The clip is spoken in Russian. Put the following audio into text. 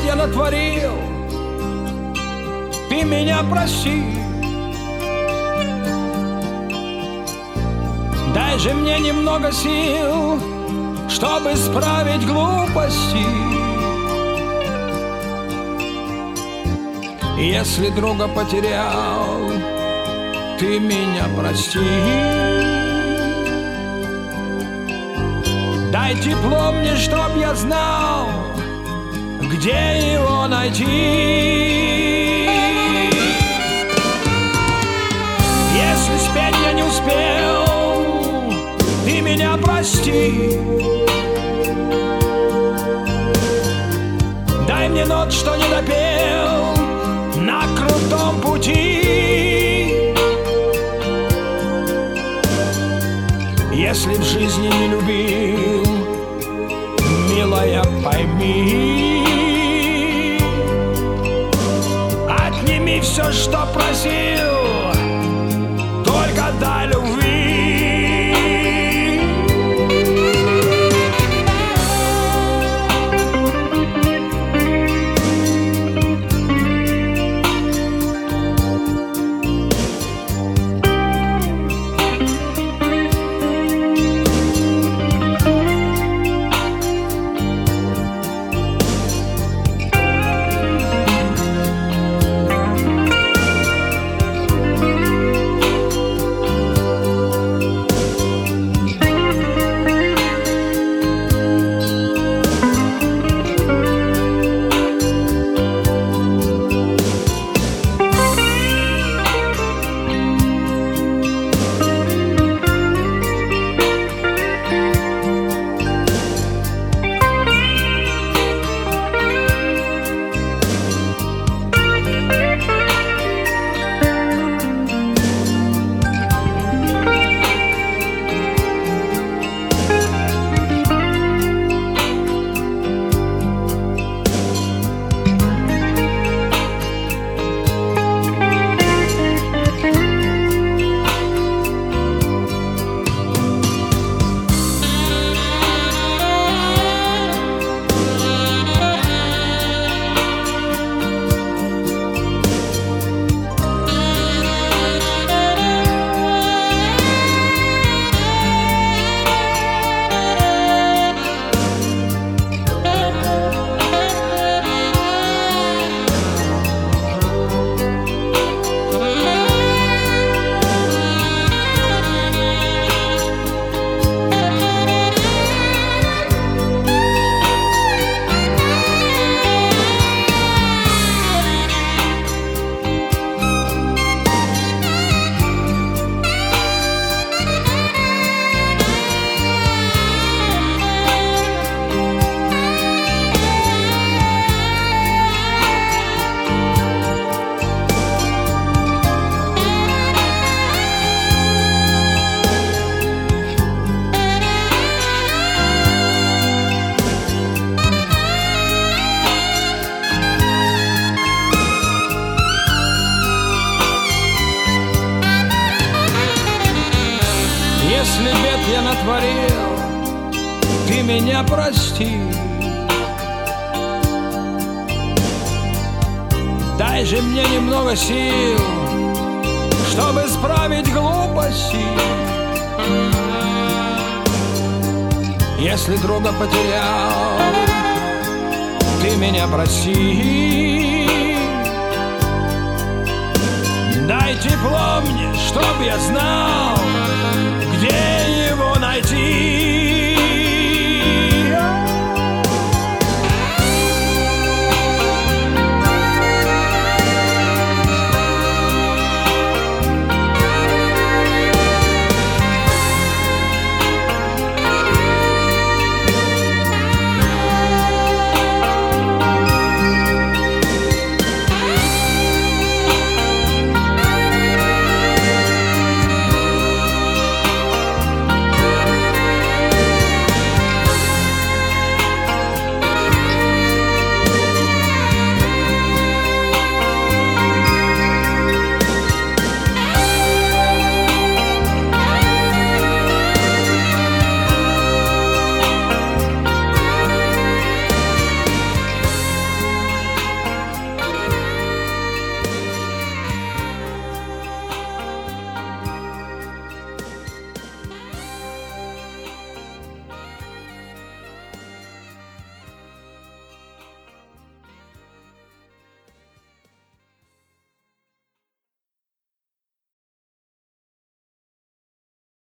я натворил, ты меня прости. Дай же мне немного сил, чтобы исправить глупости. Если друга потерял, ты меня прости. Дай тепло мне, чтоб я знал, где его найти. Если спеть я не успел, ты меня прости. Дай мне нот, что не допел на крутом пути. Если в жизни не любил, милая, пойми, отними все, что просил, только дай любви. Если бед я натворил, ты меня прости. Дай же мне немного сил, чтобы исправить глупости. Если друга потерял, ты меня прости. Дай тепло мне, чтоб я знал,